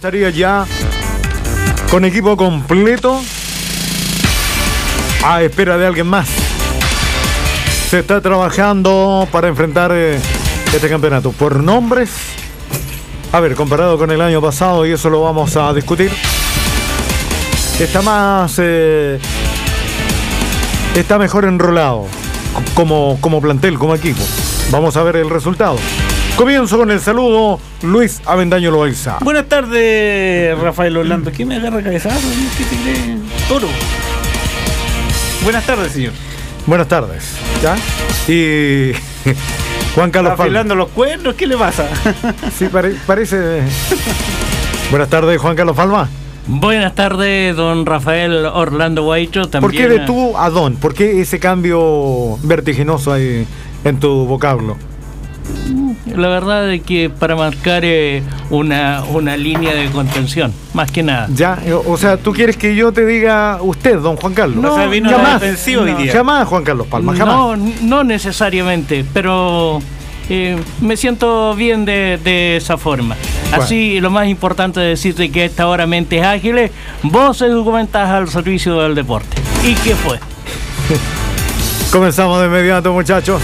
Estaría ya con equipo completo a espera de alguien más. Se está trabajando para enfrentar este campeonato por nombres. A ver, comparado con el año pasado, y eso lo vamos a discutir, está más está mejor enrolado como plantel, como equipo. Vamos a ver el resultado. Comienzo con el saludo, Luis Avendaño Loaiza. Buenas tardes, Rafael Orlando. ¿Quién me agarra cabezazo? ¿Qué te cree? Toro. Buenas tardes, señor. Buenas tardes. ¿Ya? Y Juan Carlos ¿Está afilando los cuernos? ¿Qué le pasa? Sí, parece. Buenas tardes, Juan Carlos Palma. Buenas tardes, don Rafael Orlando Guaicho. ¿Por qué de tú a don? ¿Por qué ese cambio vertiginoso ahí en tu vocablo? La verdad es que para marcar una línea de contención, más que nada. Ya, o sea, ¿tú quieres que yo te diga usted, don Juan Carlos? No, o sea, vino jamás, defensivo hoy día. Jamás, Juan Carlos Palma, jamás. No necesariamente, pero me siento bien de esa forma. Bueno. Así, lo más importante es decirte que a esta hora Mentes Ágiles, voces documentas al servicio del deporte. ¿Y qué fue? Comenzamos de inmediato, muchachos.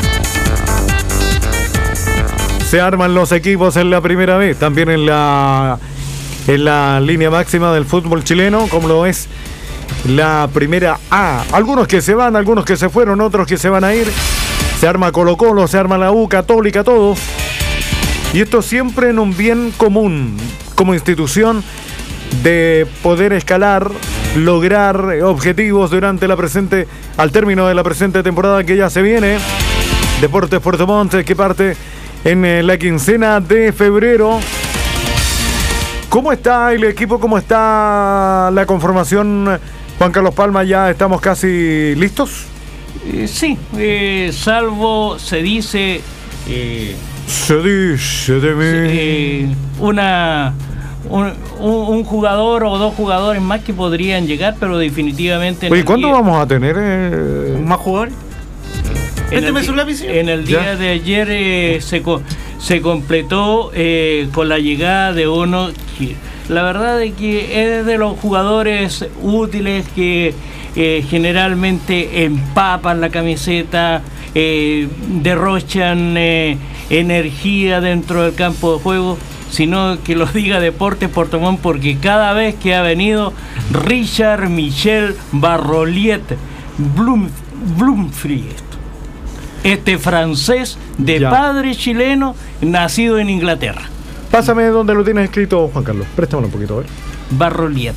Se arman los equipos en la primera vez, también en la línea máxima del fútbol chileno, como lo es la primera A. Algunos que se van, algunos que se fueron, otros que se van a ir. Se arma Colo-Colo, se arma la U, Católica, todos. Y esto siempre en un bien común, como institución, de poder escalar, lograr objetivos durante al término de la presente temporada que ya se viene. Deportes Puerto Montt, que parte en la quincena de febrero. ¿Cómo está el equipo? ¿Cómo está la conformación? Juan Carlos Palma, ¿ya estamos casi listos? Sí, salvo se dice... se dice de mí... un jugador o dos jugadores más que podrían llegar, pero definitivamente... Oye, ¿cuándo vamos a tener más jugadores? En el día de ayer se completó con la llegada de uno que la verdad es que es de los jugadores útiles que generalmente empapan la camiseta, derrochan energía dentro del campo de juego, sino que lo diga Deportes Puerto Montt, porque cada vez que ha venido Richard Michel Barroliet Blumfried, este francés de padre chileno, nacido en Inglaterra. Pásame donde lo tienes escrito, Juan Carlos. Préstamelo un poquito, a ver. Barroliet.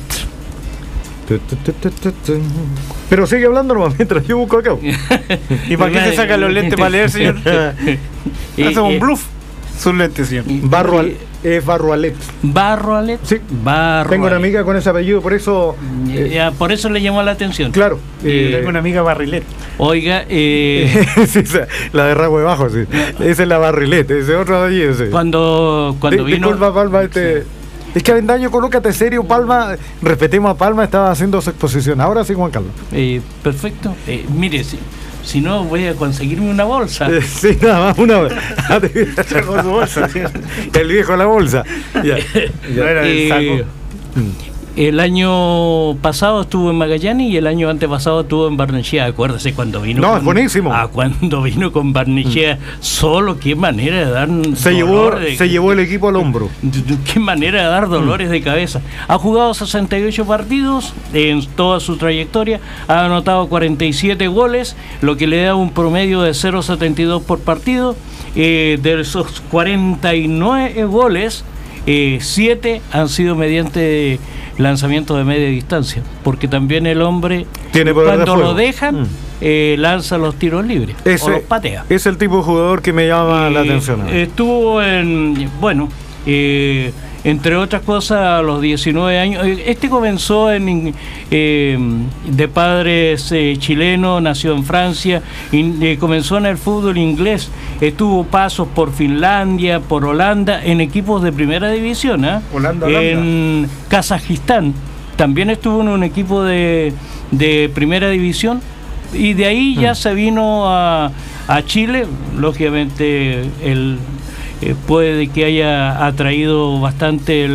Pero sigue hablando mientras yo busco acá. ¿Y para qué se sacan los lentes para leer, señor? Hace un bluff. Sus lentes, señor. Barroalet. ¿Barroalet? Sí. Barroalet. Tengo una amiga con ese apellido, por eso... por eso le llamó la atención. Claro. Tengo una amiga Barrilet. Oiga, sí, la de Ragüe Bajo, sí. Esa es la Barrilet, ese otro de allí. Ese. Cuando vino... Disculpa, Palma, Es que Avendaño, colócate serio, Palma. Respetemos a Palma, estaba haciendo su exposición. Ahora sí, Juan Carlos. Perfecto. Mire, si no, voy a conseguirme una bolsa. Sí, nada más, una bolsa. El viejo de la bolsa. Ya. No era el saco. El año pasado estuvo en Magallanes y el año antepasado estuvo en Barnechea. Acuérdese cuando vino. No, es buenísimo. Cuando vino con Barnechea, solo qué manera de dar. Se llevó el equipo al hombro. Qué manera de dar dolores de cabeza. Ha jugado 68 partidos en toda su trayectoria. Ha anotado 47 goles, lo que le da un promedio de 0,72 por partido. De esos 49 goles, 7 han sido mediante lanzamiento de media distancia, porque también el hombre cuando lo dejan lanza los tiros libres o los patea. Es el tipo de jugador que me llama la atención. Estuvo entre otras cosas a los 19 años. Comenzó de padres chilenos, nació en Francia, y comenzó en el fútbol inglés. Tuvo pasos por Finlandia, por Holanda, en equipos de primera división. Holanda. En Kazajistán también estuvo en un equipo de primera división, y de ahí ya se vino a Chile. Lógicamente puede que haya atraído bastante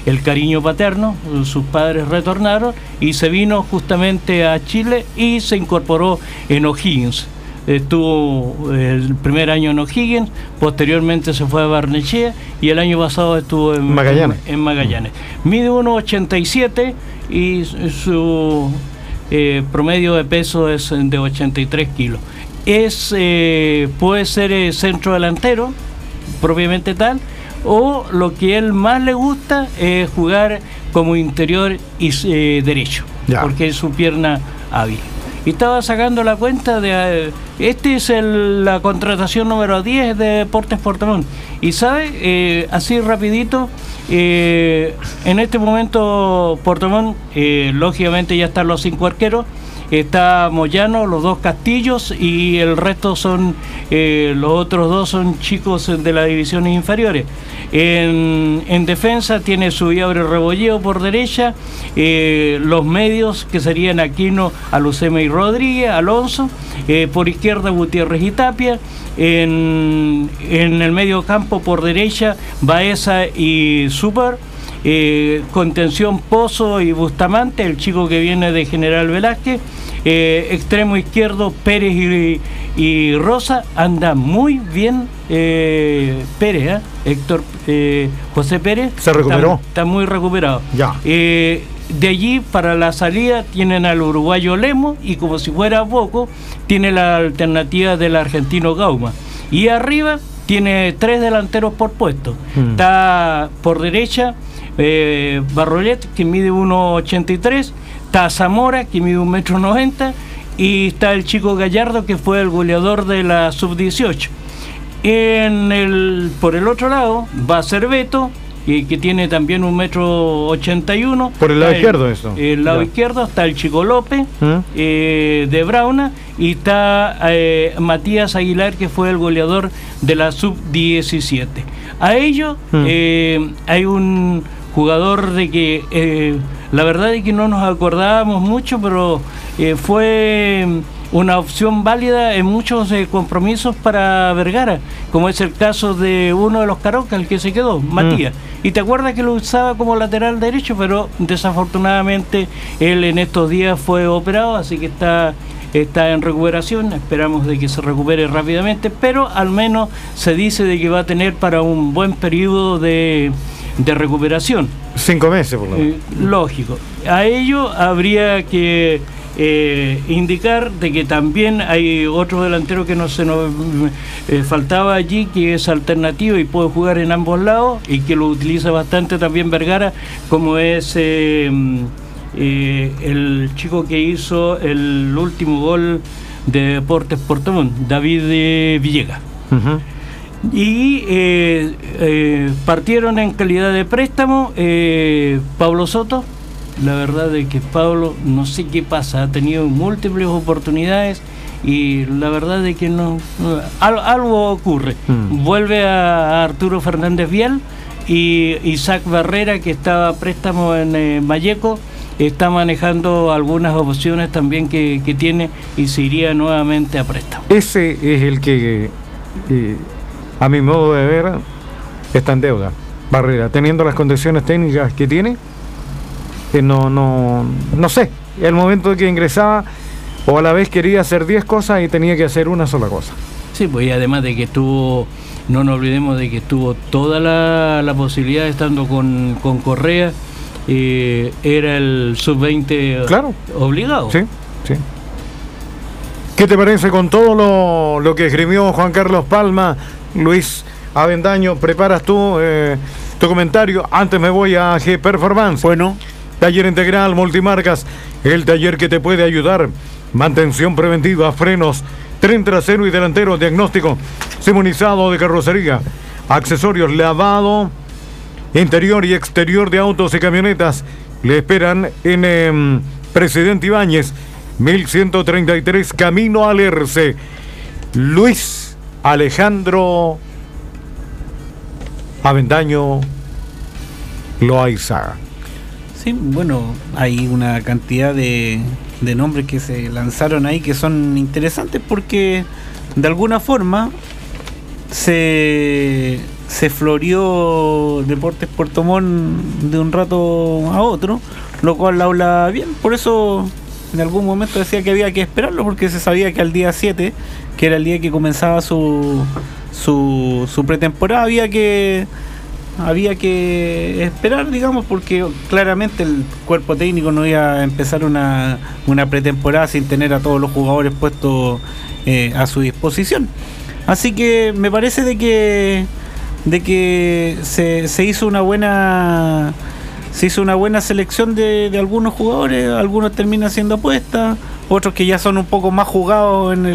el cariño paterno. Sus padres retornaron y se vino justamente a Chile y se incorporó en O'Higgins. Estuvo el primer año en O'Higgins, posteriormente se fue a Barnechea y el año pasado estuvo en Magallanes. Mide 1,87 y su promedio de peso es de 83 kilos. Puede ser centro delantero, propiamente tal, o lo que él más le gusta es jugar como interior y derecho, porque es su pierna hábil. Y estaba sacando la cuenta de... la contratación número 10 de Deportes Puerto Montt. Y sabe, así rapidito, en este momento Puerto Montt, lógicamente ya están los 5 arqueros. Está Moyano, los 2 Castillos y el resto son, los otros 2 son chicos de las divisiones inferiores. En defensa tiene Subiabre Rebolleo por derecha, los medios que serían Aquino, Alucema y Rodríguez, Alonso, por izquierda Gutiérrez y Tapia, en el medio campo por derecha Baeza y Super. Contención Pozo y Bustamante, el chico que viene de General Velázquez. Extremo izquierdo Pérez y Rosa. Anda muy bien Pérez, Héctor José Pérez. Se recuperó. Está muy recuperado. Ya. De allí para la salida tienen al uruguayo Lemo y, como si fuera poco, tiene la alternativa del argentino Gauma. Y arriba tiene 3 delanteros por puesto. Está por derecha Barrolet, que mide 1,83, está Zamora, que mide 1,90 m, y está el chico Gallardo, que fue el goleador de la sub-18. Por el otro lado va Cerveto, que tiene también 1,81 m. Por el lado izquierdo eso. El lado izquierdo está el chico López, de Brauna, y está Matías Aguilar, que fue el goleador de la sub-17. A ello hay un jugador de que la verdad es que no nos acordábamos mucho, pero fue una opción válida en muchos compromisos para Vergara, como es el caso de uno de los Carocas, el que se quedó, Matías. Y te acuerdas que lo usaba como lateral derecho, pero desafortunadamente él en estos días fue operado, así que está en recuperación. Esperamos de que se recupere rápidamente, pero al menos se dice de que va a tener para un buen periodo de recuperación. 5 meses por lo menos. Lógico. A ello habría que indicar de que también hay otro delantero que no se nos faltaba allí, que es alternativo y puede jugar en ambos lados y que lo utiliza bastante también Vergara, como es el chico que hizo el último gol de Deportes Puerto Montt, David Villegas. Y partieron en calidad de préstamo Pablo Soto. La verdad es que Pablo, no sé qué pasa, ha tenido múltiples oportunidades y la verdad es que algo ocurre. Vuelve a Arturo Fernández Vial y Isaac Barrera, que estaba a préstamo en Malleco, está manejando algunas opciones también que tiene y se iría nuevamente a préstamo. Ese es el que, a mi modo de ver, está en deuda. Barrera, teniendo las condiciones técnicas que tiene, no sé, el momento de que ingresaba o a la vez quería hacer 10 cosas y tenía que hacer una sola cosa. Sí, pues y además de que estuvo, no nos olvidemos de que estuvo toda la posibilidad estando con Correa, era el sub-20, claro, obligado. Sí, sí. ¿Qué te parece con todo lo que esgrimió Juan Carlos Palma? Luis Avendaño, preparas tú tu comentario. Antes me voy a G Performance. Bueno. Taller Integral Multimarcas, el taller que te puede ayudar. Mantención preventiva, frenos, tren trasero y delantero, diagnóstico simonizado de carrocería, accesorios, lavado interior y exterior de autos y camionetas. Le esperan en Presidente Ibáñez, 1133, camino al Erce. Luis Alejandro Avendaño Loaiza. Sí, bueno, hay una cantidad de nombres que se lanzaron ahí que son interesantes porque de alguna forma se se floreó Deportes Puerto Montt de un rato a otro, lo cual habla bien. Por eso en algún momento decía que había que esperarlo, porque se sabía que al día 7, que era el día que comenzaba su pretemporada, había que esperar, digamos, porque claramente el cuerpo técnico no iba a empezar una pretemporada sin tener a todos los jugadores puestos a su disposición. Así que me parece de que se hizo una buena selección de algunos jugadores. Algunos terminan siendo apuestas, otros que ya son un poco más jugados en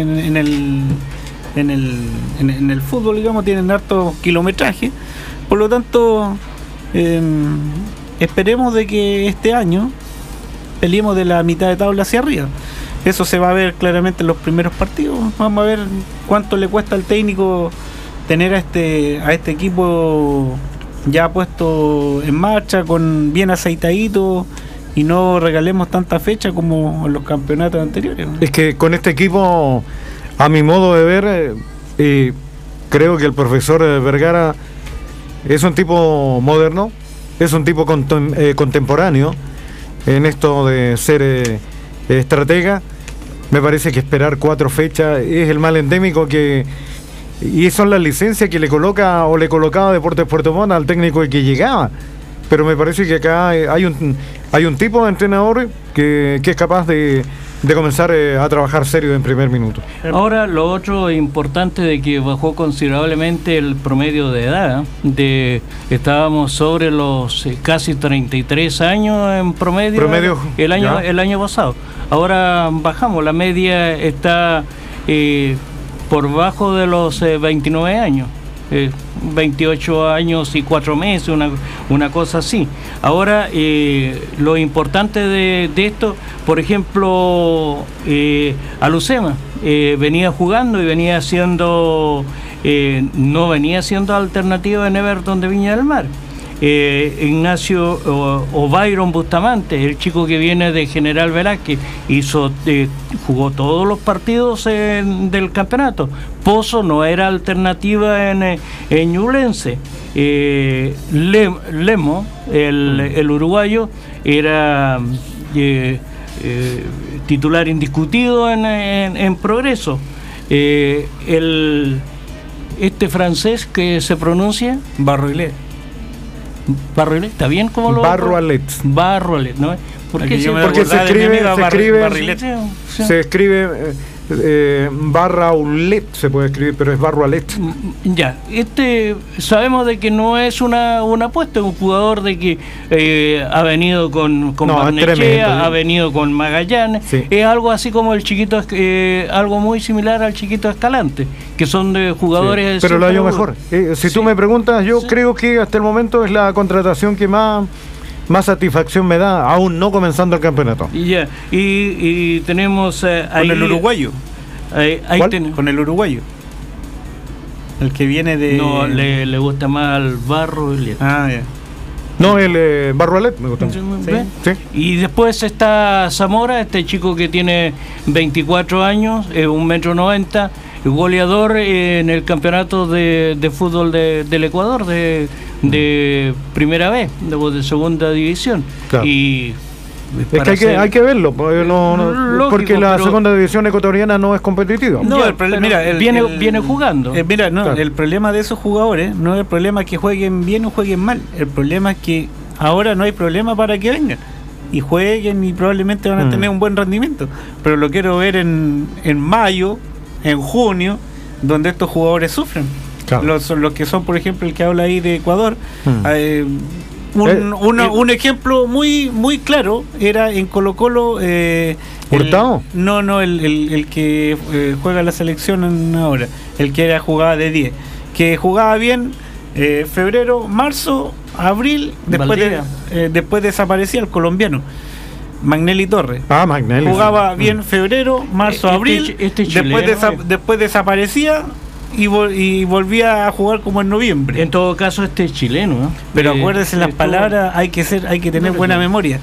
el fútbol, digamos, tienen harto kilometraje. Por lo tanto, esperemos de que este año peleemos de la mitad de tabla hacia arriba. Eso se va a ver claramente en los primeros partidos. Vamos a ver cuánto le cuesta al técnico tener a este equipo ya puesto en marcha, con bien aceitadito, y no regalemos tanta fecha como en los campeonatos anteriores. Es que con este equipo, a mi modo de ver, creo que el profesor Vergara es un tipo moderno, es un tipo contemporáneo en esto de ser estratega. Me parece que esperar 4 fechas es el mal endémico y son las licencias que le colocaba Deportes Puerto Montt al técnico que llegaba. Pero me parece que acá hay un tipo de entrenador que es capaz de comenzar a trabajar serio en primer minuto. Ahora, lo otro importante de que bajó considerablemente el promedio de edad. Estábamos sobre los casi 33 años en promedio el año pasado. Ahora bajamos, la media está por bajo de los 29 años. 28 años y 4 meses, una cosa así. Ahora, lo importante de esto, por ejemplo, Alucema venía jugando y venía siendo no venía siendo alternativa en Everton de Viña del Mar. Ignacio o Byron Bustamante, el chico que viene de General Velázquez, jugó todos los partidos del campeonato. Pozo no era alternativa en Ñublense. Lemo, el uruguayo, era titular indiscutido en Progreso. Este francés que se pronuncia Barroilet, ¿está bien como lo? Barroalet, ¿no? Porque se escribe Barraulet, se puede escribir, pero es Barroalet. Ya, sabemos de que no es una apuesta, es un jugador de que ha venido con Barnechea, ha venido con Magallanes, sí. Es algo así como el chiquito, algo muy similar al chiquito Escalante, que son de jugadores. Sí, pero lo hallo mejor. Si tú me preguntas, yo creo que hasta el momento es la contratación que más satisfacción me da, aún no comenzando el campeonato. Y tenemos ahí con el uruguayo. Con el uruguayo. El que viene de... No, le gusta más al Barro. Ya. No, el Barroalet me gusta. Sí. Y después está Zamora, este chico que tiene 24 años, 1,90 m, goleador en el campeonato de fútbol del Ecuador, de primera vez, de segunda división. Claro. Y es que hay que verlo, lógico, porque la segunda división ecuatoriana no es competitiva. No, viene jugando. Claro. El problema de esos jugadores no es el problema que jueguen bien o jueguen mal. El problema es que ahora no hay problema para que vengan y jueguen, y probablemente van a tener un buen rendimiento. Pero lo quiero ver en mayo, en junio, donde estos jugadores sufren. Claro. Los que son, por ejemplo, el que habla ahí de Ecuador. Un ejemplo muy claro era en Colo-Colo. ¿Hurtado? El que juega la selección ahora, el que jugaba de 10, que jugaba bien febrero, marzo, abril, después desaparecía el colombiano Magnelli Torres. Magnelli jugaba bien febrero, marzo, abril, después desaparecía y volvía a jugar como en noviembre. En todo caso, este es chileno, ¿no? Pero acuérdese las palabras, hay que tener buena memoria.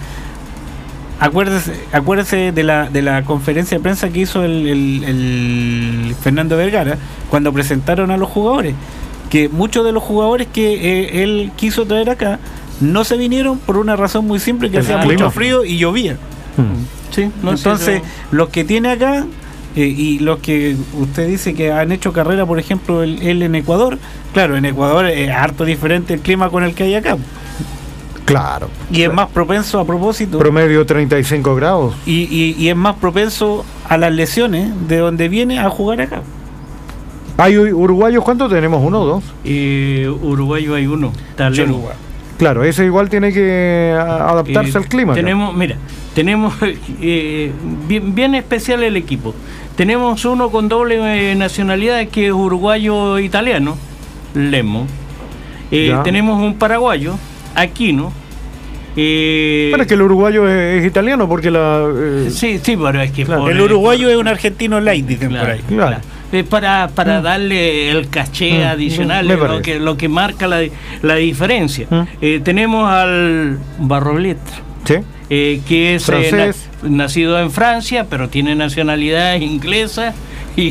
Acuérdese de la conferencia de prensa que hizo el Fernando Vergara cuando presentaron a los jugadores. que muchos de los jugadores que él quiso traer acá no se vinieron por una razón muy simple, que hacía mucho frío y llovía. Sí, no entonces, los que tiene acá y los que usted dice que han hecho carrera, por ejemplo, él en Ecuador, claro, en Ecuador es harto diferente el clima con el que hay acá. Claro. Y es más propenso, a propósito. Promedio 35 grados. Y es más propenso a las lesiones de donde viene a jugar acá. ¿Hay uruguayos cuántos tenemos? ¿Uno o dos? Uruguayo hay uno. Taleno. Claro, ese igual tiene que adaptarse al clima. Tenemos, mira, tenemos bien especial el equipo. Tenemos uno con doble nacionalidad que es uruguayo-italiano, Lemo. Tenemos un paraguayo, Aquino. Pero es que el uruguayo es italiano porque sí, pero es que claro, el uruguayo es un argentino light, dicen por ahí. Claro. Para darle el caché adicional, lo que marca la diferencia. Tenemos al Barrolet, ¿sí? Que es nacido en Francia, pero tiene nacionalidad inglesa y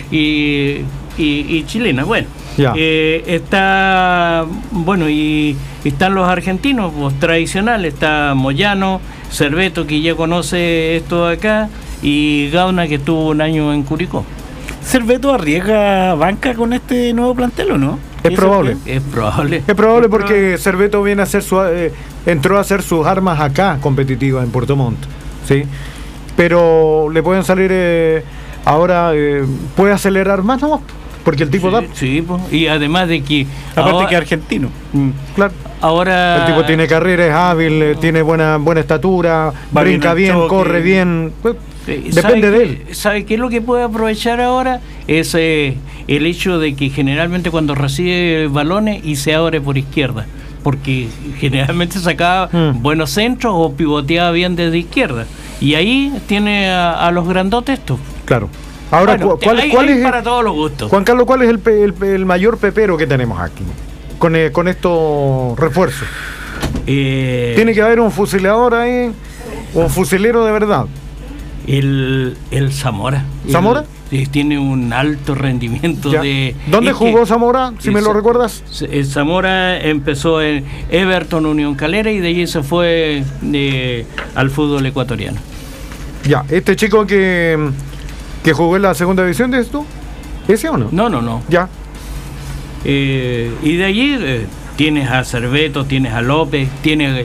chilena. Bueno, y están los argentinos, pues, tradicionales. Está Moyano, Cerveto, que ya conoce esto de acá, y Gauna, que estuvo un año en Curicó. ¿Cerveto arriesga banca con este nuevo plantel o no? Es probable. Es probable. Es probable porque Cerveto viene a hacer entró a hacer sus armas acá competitivas en Puerto Montt, ¿sí? Pero le pueden salir ahora, puede acelerar más, ¿no? Porque el tipo da. Sí, pues, y además de que aparte que argentino. Claro. Ahora el tipo tiene carrera, es hábil, tiene buena estatura, brinca bien, corre bien. Depende de él. ¿Sabe qué es lo que puede aprovechar ahora? Es el hecho de que generalmente cuando recibe balones y se abre por izquierda, porque generalmente sacaba buenos centros o pivoteaba bien desde izquierda, y ahí tiene a los grandotes estos. Claro. Ahora, bueno, ¿cuál es para todos los gustos? Juan Carlos, ¿cuál es el mayor pepero que tenemos aquí con estos refuerzos? Tiene que haber un fusilador ahí, un fusilero de verdad. El Zamora. ¿Zamora? Tiene un alto rendimiento. ¿Dónde jugó Zamora, si me lo recuerdas? Zamora empezó en Everton Unión Calera y de allí se fue al fútbol ecuatoriano. Ya, este chico que jugó en la segunda división, ¿de esto? ¿Ese o no? No. Ya. Y de allí tienes a Cerveto, tienes a López, tienes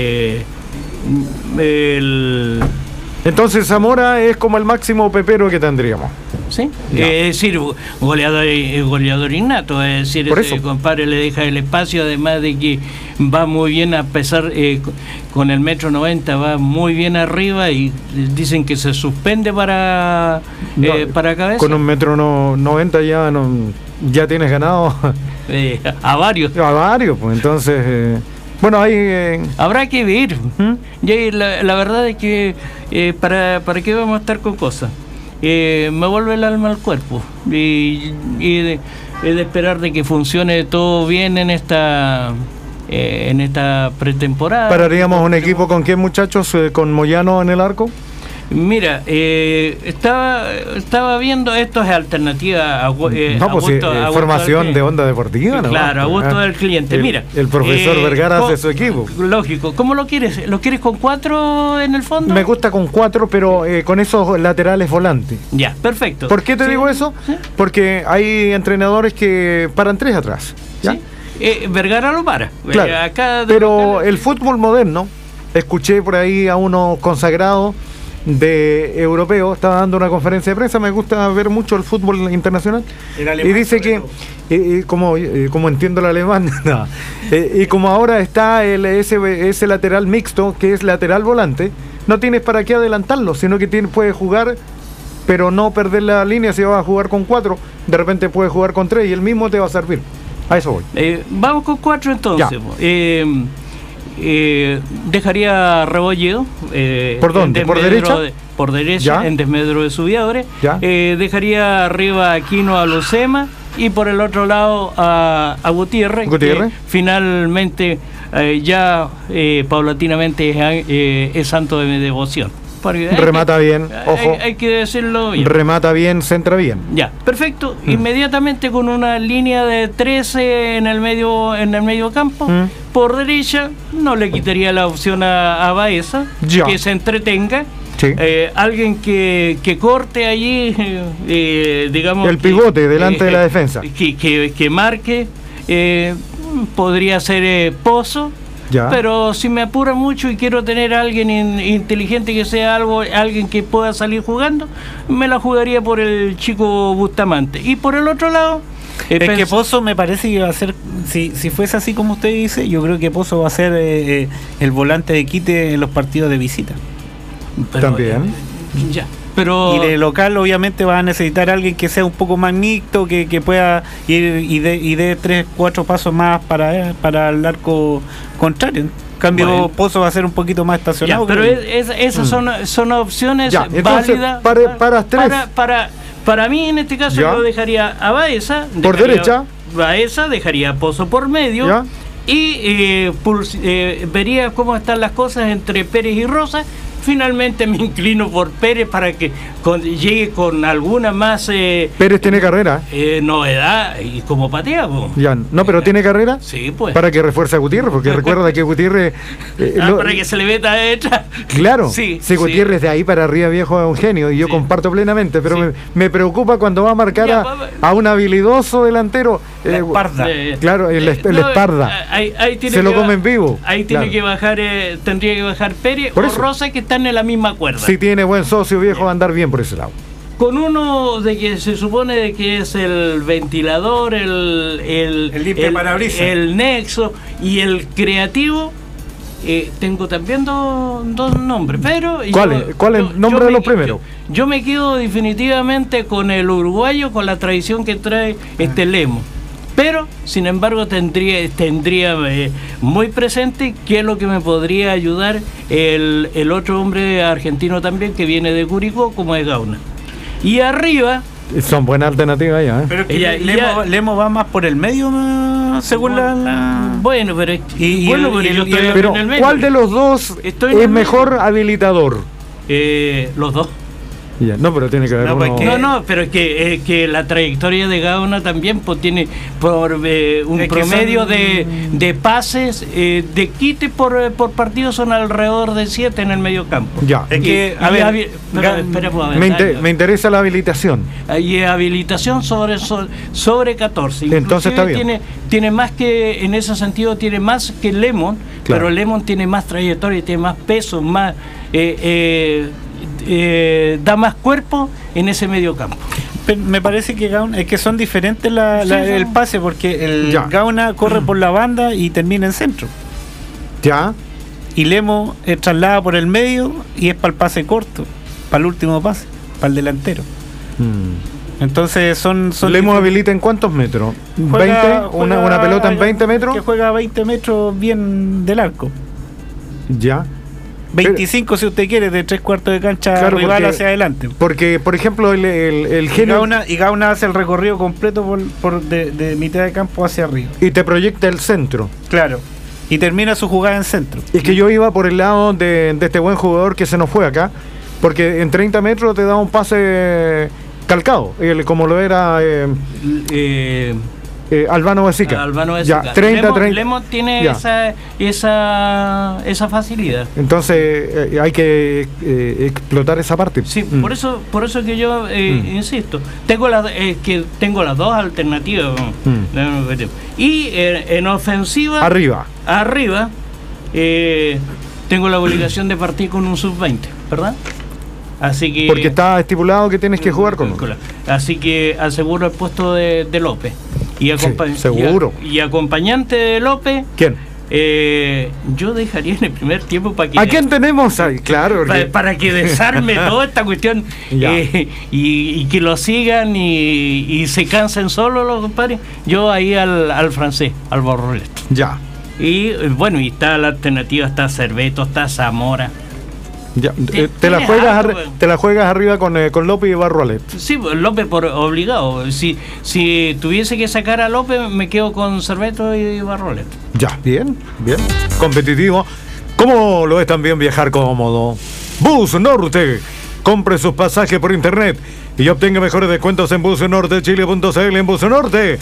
Entonces Zamora es como el máximo pepero que tendríamos. Sí, es decir, goleador innato, es decir, ese compadre le deja el espacio, además de que va muy bien, a pesar con el 1,90 m, va muy bien arriba, y dicen que se suspende para cabeza. Con 1,90 m ya tienes ganado a varios, pues entonces bueno, ahí habrá que ver. Y la verdad es que para qué vamos a estar con cosas. Me vuelve el alma al cuerpo y de esperar de que funcione todo bien en esta pretemporada. ¿Pararíamos un equipo con qué, muchachos? ¿Con Moyano en el arco? Mira, estaba viendo, esto es alternativa a formación de onda deportiva, ¿no? Claro, a gusto del cliente. Mira, el profesor Vergara hace su equipo. Lógico. ¿Cómo lo quieres? ¿Lo quieres con 4 en el fondo? Me gusta con 4, pero con esos laterales volantes. Ya, perfecto. ¿Por qué te digo eso? ¿Sí? Porque hay entrenadores que paran 3 atrás. ¿Ya? ¿Sí? Vergara lo para. Claro, pero el fútbol moderno, escuché por ahí a uno consagrado de europeo, estaba dando una conferencia de prensa. Me gusta ver mucho el fútbol internacional, y dice que como entiendo el alemán y como ahora está ese lateral mixto, que es lateral volante, no tienes para qué adelantarlo, sino que puedes jugar, pero no perder la línea. Si vas a jugar con 4, de repente puedes jugar con 3 y el mismo te va a servir. A eso voy. Vamos con 4 entonces. Dejaría Rebolledo. ¿Por dónde? ¿Por derecha? Por derecha, en desmedro de Subiabre. Dejaría arriba a Aquino, a Lucema, y por el otro lado a Gutiérrez. Que finalmente paulatinamente es santo de mi devoción. Paribé. Remata bien, ojo. Hay que decirlo bien. Remata bien, centra bien. Ya, perfecto. Inmediatamente con una línea de 13 en el medio campo. Por derecha, no le quitaría la opción a Baeza, Ya. que se entretenga. Sí. Alguien que corte allí, digamos. El pivote delante de la defensa. Que marque. Podría ser Pozo. Ya. Pero si me apura mucho y quiero tener a alguien inteligente que sea alguien que pueda salir jugando, me la jugaría por el chico Bustamante. Y por el otro lado, es que Pozo me parece que va a ser, si fuese así como usted dice, yo creo que Pozo va a ser el volante de quite en los partidos de visita. También. Ya. Pero, y de local obviamente va a necesitar alguien que sea un poco más mixto, que pueda ir y dé 3-4 pasos más para el arco contrario. En cambio, bueno, Pozo va a ser un poquito más estacionado. Ya, pero esas son opciones ya, entonces, válidas. Para mí, en este caso, ya. yo dejaría a Baeza. Por derecha. Baeza, dejaría a Pozo por medio. Ya. Y vería cómo están las cosas entre Pérez y Rosa. Finalmente me inclino por Pérez para que llegue con alguna más Pérez tiene carrera. Novedad y como patea. Ya, no, pero tiene carrera. Sí, pues. Para que refuerce a Gutiérrez, porque recuerda que Gutiérrez. Para que se le meta detrás. Claro, sí, si Gutiérrez de ahí para arriba, viejo, es un genio, y yo comparto plenamente, pero me preocupa cuando va a marcar a un habilidoso delantero. La Esparda. Claro, el Esparda. Ahí se lo come en vivo. Ahí tiene que bajar, tendría que bajar Pérez o Rosa, que están en la misma cuerda. Si tiene buen socio, viejo, va a andar bien por ese lado. Con uno de que se supone de que es el ventilador, el limpiaparabrisas, el nexo y el creativo, tengo también dos nombres, pero ¿Cuál es el nombre de los primeros? Yo me quedo definitivamente con el uruguayo, con la tradición que trae Lemo. Pero, sin embargo, tendría muy presente qué es lo que me podría ayudar el otro hombre argentino también que viene de Curicó, como es Gauna. Y arriba... Son buenas alternativas ya, ¿eh? Pero es que Lemo va más por el medio, según la... Bueno, pero... Pero ¿cuál de los dos es mejor habilitador? Los dos. Ya, no, pero tiene que haber uno... pero es que la trayectoria de Gauna también tiene un promedio de pases, de quite por partido son alrededor de 7 en el medio campo. Ya. Es que, me interesa la habilitación. Y habilitación sobre 14. Entonces está bien. Tiene más que, en ese sentido, tiene más que Lemon, claro. Pero Lemon tiene más trayectoria, tiene más peso, más... da más cuerpo en ese medio campo. Me parece que Gauna, es que son diferentes el pase, porque Gauna corre por la banda y termina en centro. Ya. Y Lemo traslada por el medio y es para el pase corto, para el último pase, para el delantero. Entonces son Lemo habilita en cuántos metros? Juega, una pelota en 20 metros. Que juega a 20 metros bien del arco. Ya. 25 si usted quiere, de 3/4 de cancha, claro, rival hacia adelante. Porque, por ejemplo, el genio... Gauna hace el recorrido completo de mitad de campo hacia arriba. Y te proyecta el centro. Claro. Y termina su jugada en centro. Es que yo iba por el lado de este buen jugador que se nos fue acá, porque en 30 metros te da un pase calcado, como lo era... Albano Besica. Ya, 30. Lemon tiene esa facilidad. Entonces hay que explotar esa parte. Sí, por eso que yo insisto. Tengo las dos alternativas. Y en ofensiva. Arriba. Tengo la obligación de partir con un sub-20, ¿verdad? Así que, porque está estipulado que tienes que jugar con uno. Así que aseguro el puesto de López. Seguro. Y acompañante de López. ¿Quién? Yo dejaría en el primer tiempo para que... ¿A quién tenemos ahí? Claro. Para que desarme toda esta cuestión y que lo sigan y se cansen solos los compadres. Yo ahí al francés, al Borrolet. Ya. Y bueno, y está la alternativa, está Cerveto, está Zamora. Ya, te la juegas arriba con López y Barrolet. Sí, López por obligado. Si tuviese que sacar a López, me quedo con Cerveto y Barrolet. Ya, bien. Competitivo. ¿Cómo lo es también viajar cómodo? Bus Norte. Compre sus pasajes por internet y obtenga mejores descuentos en busnortechile.cl. En Bus Norte,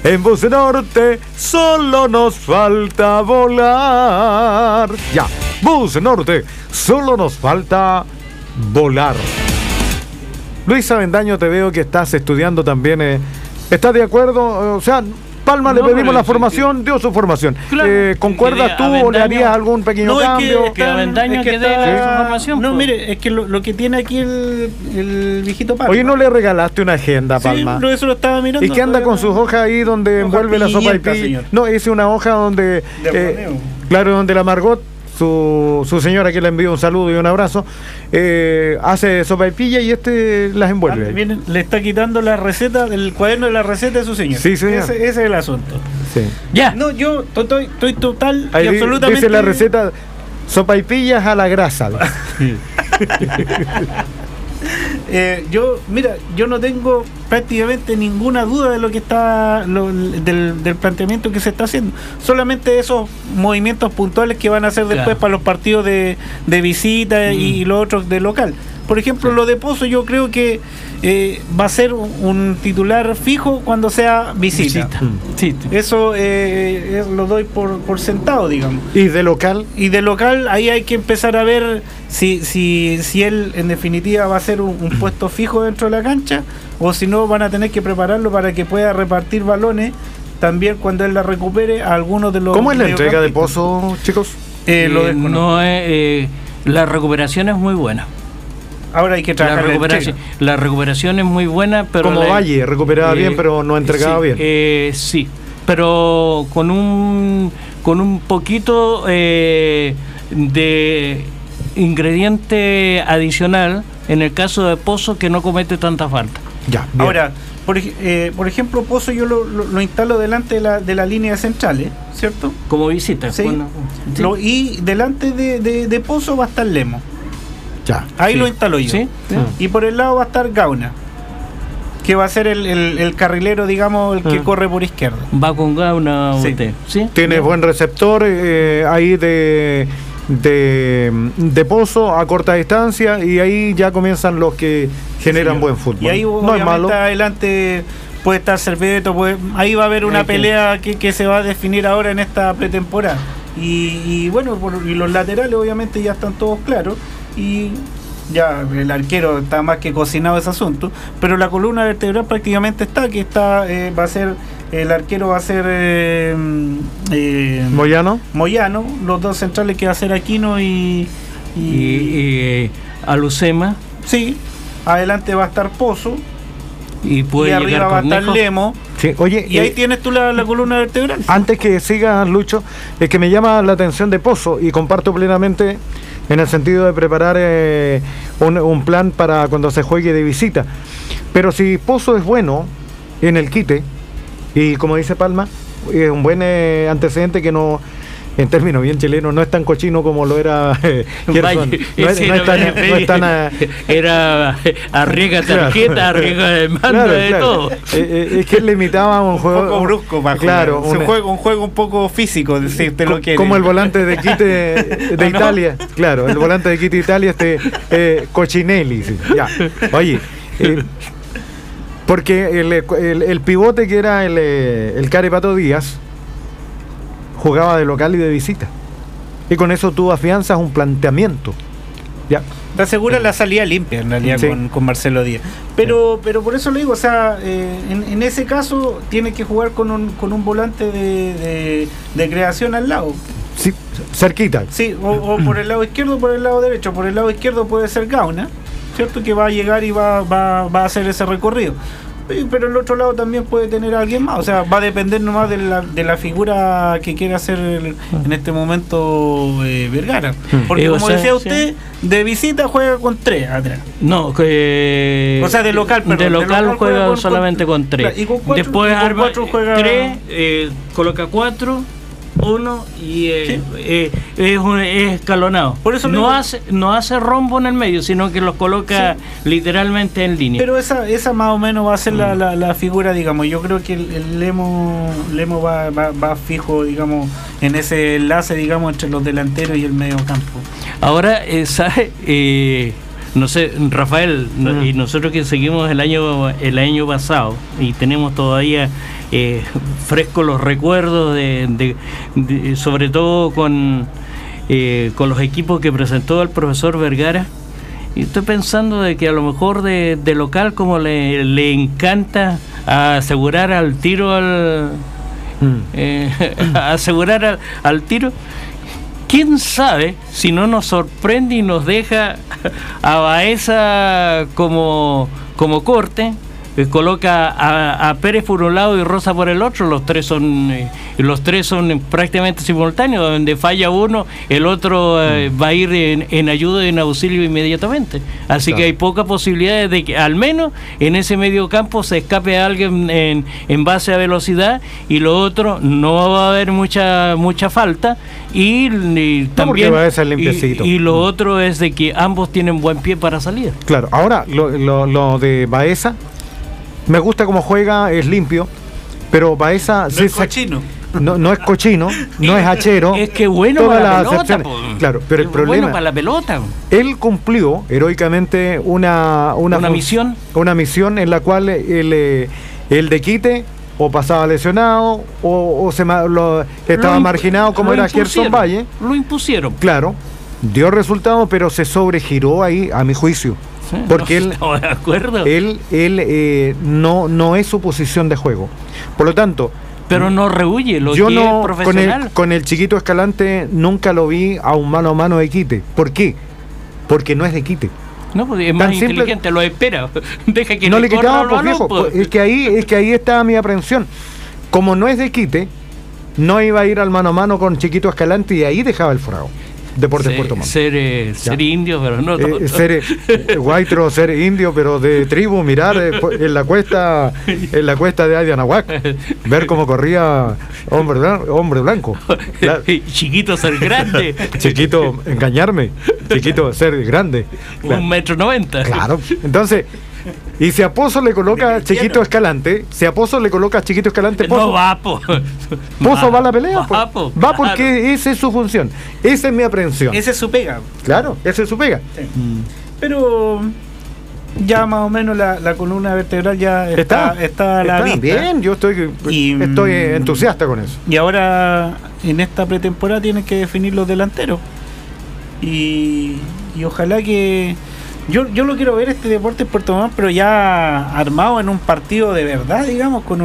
solo nos falta volar. Ya, Bus Norte, solo nos falta volar. Luis Avendaño, te veo que estás estudiando también. ¿Estás de acuerdo? O sea, Palma, le pedimos la formación, dio su formación. Claro. ¿Concuerdas tú o le harías algún pequeño cambio? Que Avendaño que dé su formación. No, mire, es que lo que tiene aquí el viejito Palma. Oye, ¿no le regalaste una agenda, Palma? Sí, eso lo estaba mirando. ¿Y qué anda con sus hojas ahí donde envuelve la sopa y pilla? No, es una hoja donde... claro, donde la Margot, su señora, que le envía un saludo y un abrazo, hace sopa y pilla y las envuelve. Miren, le está quitando la receta, el cuaderno de la receta de su señor. Sí, señor. Ese es el asunto. Sí. Ya. No, yo estoy total Ahí y absolutamente... dice la receta, sopa y pillas a la grasa. Yo no tengo prácticamente ninguna duda de lo que está del planteamiento que se está haciendo. Solamente esos movimientos puntuales que van a hacer después para los partidos de visita y los otros de local. Por ejemplo, lo de Pozo, yo creo que va a ser un titular fijo cuando sea visita. Sí. Eso lo doy por sentado, digamos. ¿Y de local? Y de local, ahí hay que empezar a ver si él en definitiva va a ser un puesto fijo dentro de la cancha, o si no van a tener que prepararlo para que pueda repartir balones también cuando él la recupere a algunos de los... ¿Cómo es la entrega de Pozo, chicos? Lo desconozco. La recuperación es muy buena. Ahora hay que trabajar la recuperación es muy buena, pero como Valle recuperaba bien, pero no entregaba bien. Sí, pero con un poquito de ingrediente adicional en el caso de Pozo, que no comete tanta falta. Ya. Bien. Ahora, por ejemplo, Pozo yo lo instalo delante de la línea central, ¿cierto? Como visita. Sí. Bueno, sí. Y delante de Pozo va a estar Lemo. Ya. Ahí sí. lo instalo yo. ¿Sí? Y por el lado va a estar Gauna, que va a ser el carrilero, digamos, el que corre por izquierda. Va con Gauna usted. ¿Sí? Tiene buen receptor ahí de Pozo a corta distancia, y ahí ya comienzan los que generan buen fútbol. Y ahí no es malo. Adelante puede estar Cerveto, ahí va a haber una pelea que se va a definir ahora en esta pretemporada. Y bueno, y los laterales obviamente ya están todos claros, y ya el arquero está más que cocinado ese asunto, pero la columna vertebral prácticamente va a ser, el arquero va a ser Moyano, los dos centrales que va a ser Aquino y Alucema. Sí, adelante va a estar Pozo y arriba va a estar Lemo. Sí, oye, y ahí tienes tú la columna vertebral. Antes que siga, Lucho, es que me llama la atención de Pozo, y comparto plenamente en el sentido de preparar un plan para cuando se juegue de visita. Pero si Pozo es bueno en el quite, y como dice Palma, es un buen antecedente que no, en términos bien chilenos, no es tan cochino como lo era Gerson. Era arriesga tarjeta, arriesga de mando, de todo. Es que él le imitaba un juego un poco brusco, claro, un juego un poco físico, decirte lo que como el volante de Quite de Italia. Claro, el volante de Quite Italia, Cochinelli. Sí. Ya. Oye, porque el pivote que era el Carepato Díaz jugaba de local y de visita, y con eso tú afianzas un planteamiento. Ya. Te asegura la salida limpia en realidad, sí, con Marcelo Díaz. Pero por eso le digo, o sea, en ese caso tiene que jugar con un volante de creación al lado. Sí, cerquita. Sí, o por el lado izquierdo o por el lado derecho. Por el lado izquierdo puede ser Gauna, ¿cierto? Que va a llegar y va a hacer ese recorrido. Pero el otro lado también puede tener a alguien más, o sea, va a depender nomás de la figura que quiera hacer en este momento Vergara, porque como decía usted, de visita juega con 3 atrás. No, o sea, de local, perdón, de local juega solamente con 3. Y con 4, después arma 4 juega 3, coloca 4, 1 y es escalonado. Por eso no hace rombo en el medio, sino que los coloca literalmente en línea. Pero esa más o menos va a ser la figura, digamos. Yo creo que el Lemo va fijo, digamos, en ese enlace, digamos, entre los delanteros y el medio campo. Ahora, ¿sabes? No sé, Rafael, y nosotros que seguimos el año pasado y tenemos todavía frescos los recuerdos de sobre todo con los equipos que presentó el profesor Vergara. Y estoy pensando de que a lo mejor de local, como le encanta asegurar al tiro asegurar al tiro, quién sabe si no nos sorprende y nos deja a Baeza como corte, coloca a Pérez por un lado y Rosa por el otro. Los tres son prácticamente simultáneos. Donde falla uno, el otro va a ir en ayuda y en auxilio inmediatamente. Así que hay pocas posibilidades de que al menos en ese medio campo se escape alguien en base a velocidad, y lo otro no va a haber mucha falta, y también y lo otro es de que ambos tienen buen pie para salir. Claro. Ahora lo de Baeza, me gusta cómo juega, es limpio, pero Baeza no es cochino. No es cochino, no es hachero. Es que bueno para la pelota. Claro, pero el problema, bueno para la pelota. Él cumplió heroicamente una misión. Una misión en la cual el de quite o pasaba lesionado o estaba marginado, como era Gerson Valle. Lo impusieron. Claro, dio resultado, pero se sobregiró ahí, a mi juicio. Porque él no es su posición de juego. Por lo tanto, pero no rehuye lo yo que no, es profesional. Con el chiquito Escalante nunca lo vi a un mano a mano de quite. ¿Por qué? Porque no es de quite. No, pues es más inteligente, lo espera. Deja que no le quitaba, pues, viejo. Es que ahí está mi aprensión. Como no es de quite, no iba a ir al mano a mano con chiquito Escalante, y ahí dejaba el fragado. Deportes Puerto Montt. Ser indio, pero no todo. Ser guaitro, ser indio, pero de tribu, mirar en la cuesta de Ayanahuac, ver cómo corría hombre blanco. Claro. Chiquito ser grande. Chiquito engañarme. Chiquito ser grande. Claro. 1,90 m. Claro. Entonces, y si a Pozo le coloca Chiquito Escalante, no va, Pozo va a la pelea. Va porque esa es su función. Esa es mi aprehensión. Esa es su pega. Claro, esa es su pega. Sí. Pero ya más o menos la columna vertebral ya está a la vista. Bien, yo estoy entusiasta con eso. Y ahora en esta pretemporada tienen que definir los delanteros. Y ojalá que... Yo lo quiero ver este Deportes Puerto Montt, pero ya armado en un partido de verdad, digamos, con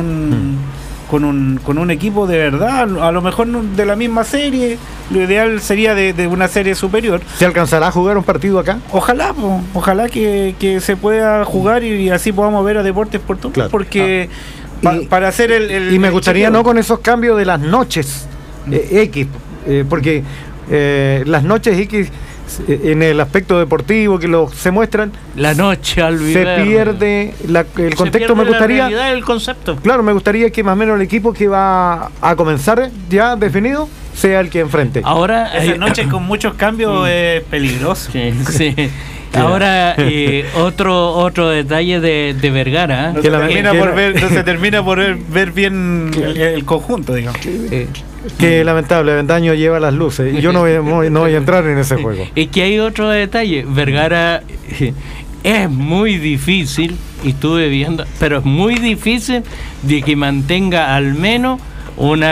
un equipo de verdad, a lo mejor de la misma serie. Lo ideal sería de una serie superior. ¿Se alcanzará a jugar un partido acá? Ojalá que se pueda jugar y así podamos ver a Deportes Puerto Montt, claro. Porque para hacer el... Y me gustaría no con esos cambios de las noches X, porque las noches X... en el aspecto deportivo que se muestran, la noche al se pierde el contexto. Me gustaría el concepto. Claro, me gustaría que más o menos el equipo que va a comenzar ya definido sea el que enfrente. Ahora esa noche con muchos cambios es peligroso. Sí. Ahora otro detalle de Vergara, no se termina por ver bien el conjunto, digamos. Qué lamentable, Avendaño lleva las luces y yo no voy a entrar en ese juego. Es que hay otro detalle. Vergara es muy difícil, y estuve viendo, pero es muy difícil de que mantenga al menos un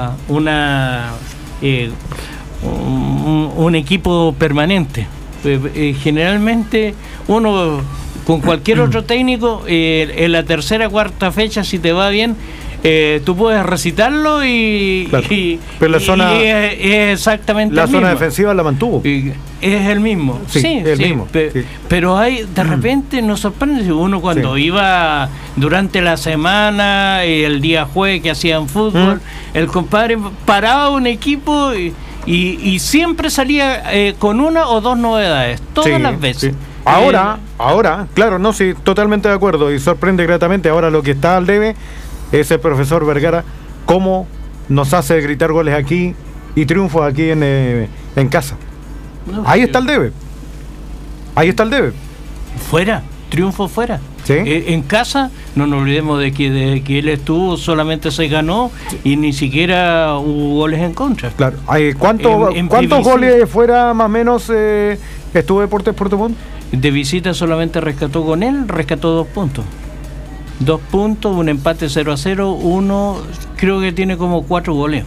equipo permanente. Generalmente uno con cualquier otro técnico en la tercera cuarta fecha, si te va bien, tú puedes recitarlo claro. Pero la zona es exactamente la el zona mismo. Defensiva la mantuvo. Es el mismo. Sí, mismo. Pero hay, de repente nos sorprende uno cuando iba durante la semana, el día jueves que hacían fútbol, el compadre paraba un equipo y siempre salía con una o dos novedades, todas las veces. Sí. Ahora, claro, no, sí, totalmente de acuerdo, y sorprende gratamente. Ahora lo que está al debe es el profesor Vergara, cómo nos hace gritar goles aquí y triunfos aquí en casa. Ahí está el debe. Fuera, triunfo fuera. Sí. En casa, no nos olvidemos de que desde que él estuvo solamente se ganó y ni siquiera hubo goles en contra. Claro. ¿Cuántos PVC, goles fuera más o menos estuvo Deportes Puerto Montt? De visita solamente rescató 2 puntos. 2 puntos, un empate 0-0, uno creo que tiene como 4 goles.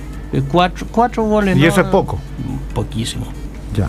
4 goles. Y no, eso es poco. Poquísimo. Ya.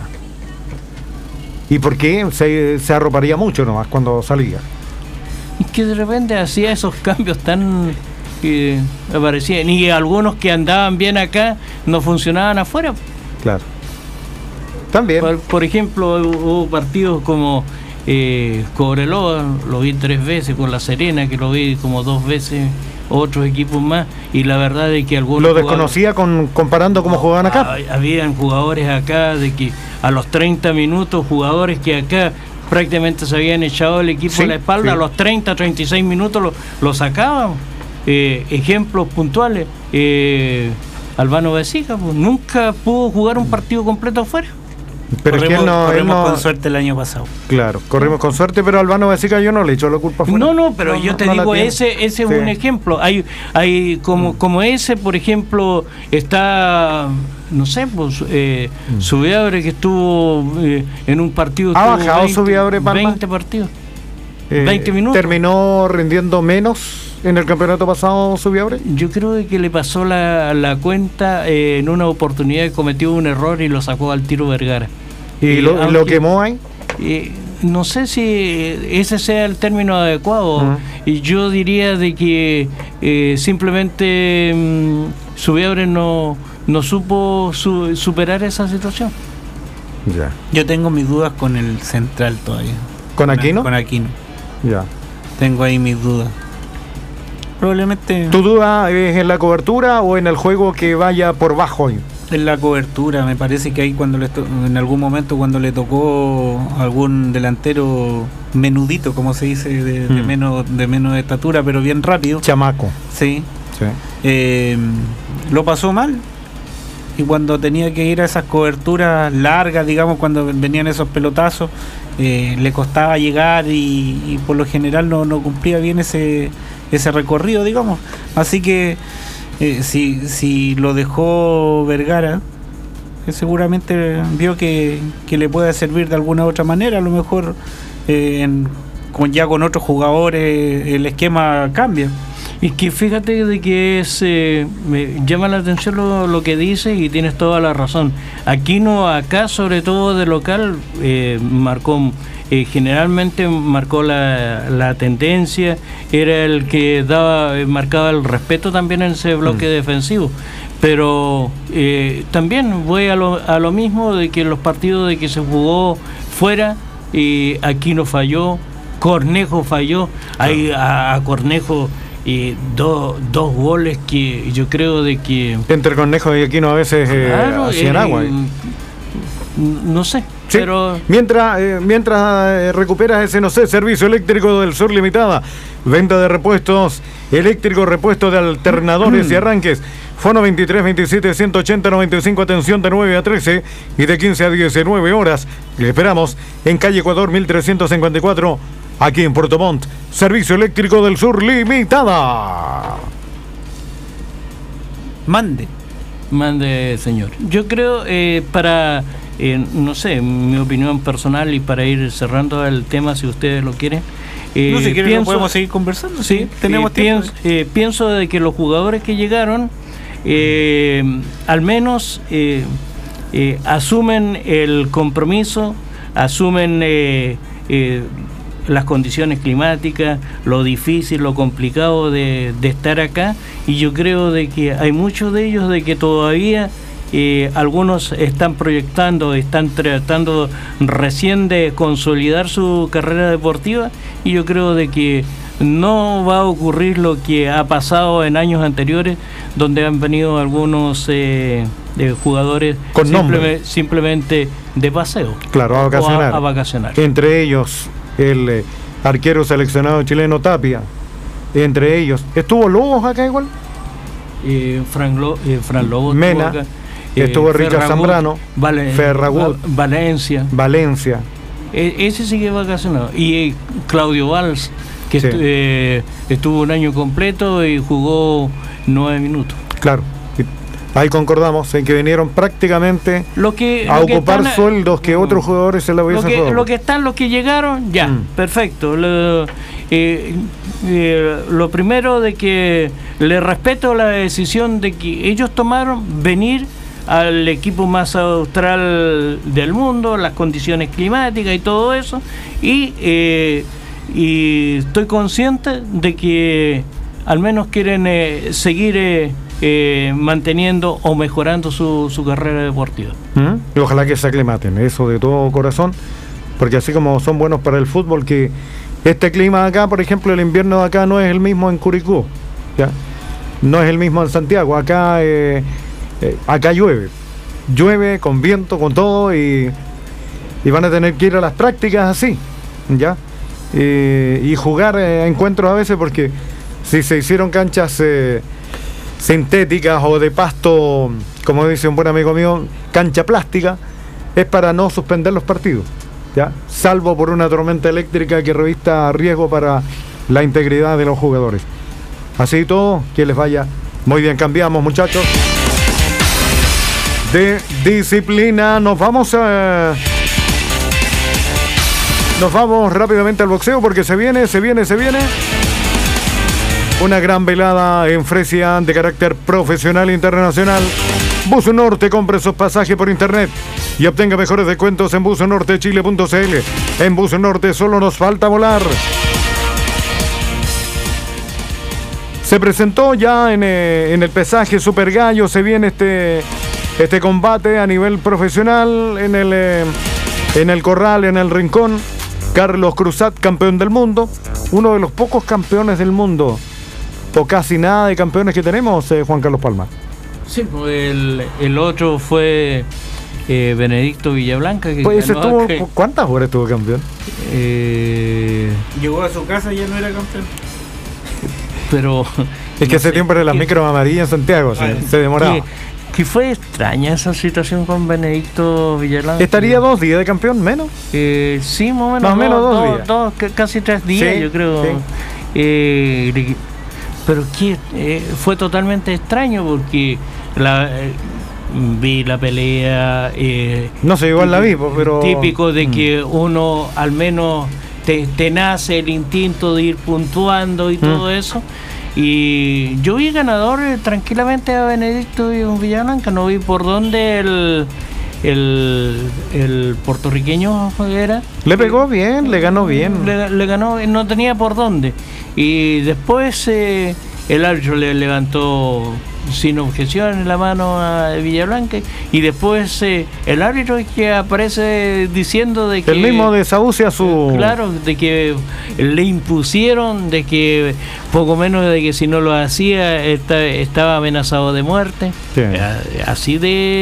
¿Y por qué se arroparía mucho nomás cuando salía? Y que de repente hacía esos cambios tan que aparecían. Y algunos que andaban bien acá no funcionaban afuera. Claro. También. Por ejemplo, hubo partidos como Cobreloa, lo vi 3 veces, con La Serena, que lo vi como 2 veces, otros equipos más, y la verdad es que algunos... Lo desconocía comparando cómo jugaban acá. Habían jugadores acá de que a los 30 minutos, jugadores que acá prácticamente se habían echado el equipo a la espalda, a los 30, 36 minutos lo sacaban. Ejemplos puntuales, Albano Besica, pues, nunca pudo jugar un partido completo afuera. Pero corrimos con suerte el año pasado. Claro, corrimos con suerte, pero Albano Besica yo no le echo la culpa afuera. No, pero yo te digo, ese es un ejemplo. Hay como ese, por ejemplo, está, no sé, pues Subiabre, que estuvo en un partido. ¿Ha bajado Subiabre, Palma? 20 partidos. 20 minutos. ¿Terminó rindiendo menos en el campeonato pasado Subiabre? Yo creo que le pasó la cuenta en una oportunidad que cometió un error y lo sacó al tiro Vergara. ¿Y lo quemó ahí? No sé si ese sea el término adecuado. Y yo diría de que simplemente Subiabre no supo superar esa situación. Ya. Yo tengo mis dudas con el central todavía. ¿Con Aquino? Con Aquino. Ya. Tengo ahí mis dudas. Probablemente... ¿Tu duda es en la cobertura o en el juego que vaya por bajo hoy? En la cobertura, me parece que ahí en algún momento cuando le tocó algún delantero menudito, como se dice, de menos estatura, pero bien rápido. Chamaco. Sí. Lo pasó mal. Y cuando tenía que ir a esas coberturas largas, digamos, cuando venían esos pelotazos, le costaba llegar y por lo general no cumplía bien ese recorrido, digamos. Así que si lo dejó Vergara, seguramente vio que le puede servir de alguna otra manera. A lo mejor con otros jugadores el esquema cambia. Y que fíjate de que me llama la atención lo que dice, y tienes toda la razón. Aquino acá, sobre todo de local, generalmente marcó la tendencia, era el que marcaba el respeto también en ese bloque defensivo. Pero también voy a lo mismo, de que en los partidos de que se jugó fuera, Aquino falló, Cornejo falló. Ahí a Cornejo dos goles que yo creo de que entre Cornejo y Aquino a veces hacían agua. No sé. Sí. Pero mientras recuperas ese, no sé, Servicio Eléctrico del Sur Limitada, venta de repuestos eléctricos, repuestos de alternadores y arranques. Fono 23 27 180 95, atención de 9 a 13 y de 15 a 19 horas. Le esperamos en calle Ecuador 1354, aquí en Puerto Montt. Servicio Eléctrico del Sur Limitada. Mande, señor. Yo creo para no sé, mi opinión personal, y para ir cerrando el tema, si ustedes lo quieren. No, si quieren podemos seguir conversando. Sí, tenemos tiempo. Pienso de que los jugadores que llegaron al menos asumen el compromiso, asumen las condiciones climáticas, lo difícil, lo complicado de estar acá, y yo creo de que hay muchos de ellos de que todavía algunos están proyectando, están tratando recién de consolidar su carrera deportiva, y yo creo de que no va a ocurrir lo que ha pasado en años anteriores, donde han venido algunos jugadores con simplemente de paseo. Claro, a vacacionar. Entre ellos el arquero seleccionado chileno Tapia. Entre ellos estuvo Lobos acá igual. Fran Lobos, Mena, estuvo Richard Zambrano, Ferragut, Valencia. ese sí que es vacacionado. Y Claudio Valls, que Sí. estuvo un año completo y jugó 9 minutos. Claro. Ahí concordamos en que vinieron prácticamente Lo que, a lo que ocupar están- sueldos que otros jugadores se la lo hubiesen que, jugado. lo que están, los que llegaron, ya, perfecto. Lo primero de que le respeto la decisión de que ellos tomaron venir al equipo más austral del mundo, las condiciones climáticas y todo eso, y estoy consciente de que al menos quieren seguir manteniendo o mejorando su carrera deportiva. Y ojalá que se aclimaten, eso de todo corazón, porque así como son buenos para el fútbol, que este clima acá, por ejemplo, el invierno de acá no es el mismo en Curicó, ¿ya? No es el mismo en Santiago, acá llueve con viento, con todo, y van a tener que ir a las prácticas así, ¿ya? Y jugar encuentros a veces, porque si se hicieron canchas sintéticas o de pasto, como dice un buen amigo mío, cancha plástica, es para no suspender los partidos, ¿ya? Salvo por una tormenta eléctrica que revista riesgo para la integridad de los jugadores. Así todo, que les vaya muy bien. Cambiamos, muchachos, de disciplina. Nos vamos rápidamente al boxeo, porque se viene una gran velada en Fresia de carácter profesional e internacional. Buzo Norte, compre sus pasajes por internet y obtenga mejores descuentos en buzonortechile.cl. En Buzo Norte solo nos falta volar. Se presentó ya en el pesaje Super Gallo. Se viene este combate a nivel profesional en el Corral, en el Rincón. Carlos Cruzat, campeón del mundo, uno de los pocos campeones del mundo, o casi nada de campeones que tenemos, Juan Carlos Palma. Sí, pues el otro fue Benedicto Villablanca, que Pues ganó estuvo, ¿cuántas horas estuvo campeón? Llegó a su casa y ya no era campeón. Pero Es que no hace sé, tiempo era las que- micros amarillas en Santiago, se demoraba. que fue extraña esa situación con Benedicto Villablanca. ¿Estaría 2 días de campeón menos? Sí, más o menos, Más o menos dos días. casi 3 días, Sí, yo creo. sí. Pero que fue totalmente extraño porque vi la pelea. No sé, igual la vi, pues, pero... Típico de que uno al menos te nace el instinto de ir puntuando y todo eso. Y yo vi ganador tranquilamente a Benedicto Villablanca, no vi por dónde el puertorriqueño era. Le pegó bien, le ganó bien. Le ganó, no tenía por dónde. Y después el árbitro le levantó sin objeción en la mano a Villablanca. Y después el árbitro es que aparece diciendo de que... El mismo desahucia su... Claro, de que le impusieron, de que poco menos de que si no lo hacía estaba amenazado de muerte. Sí. Así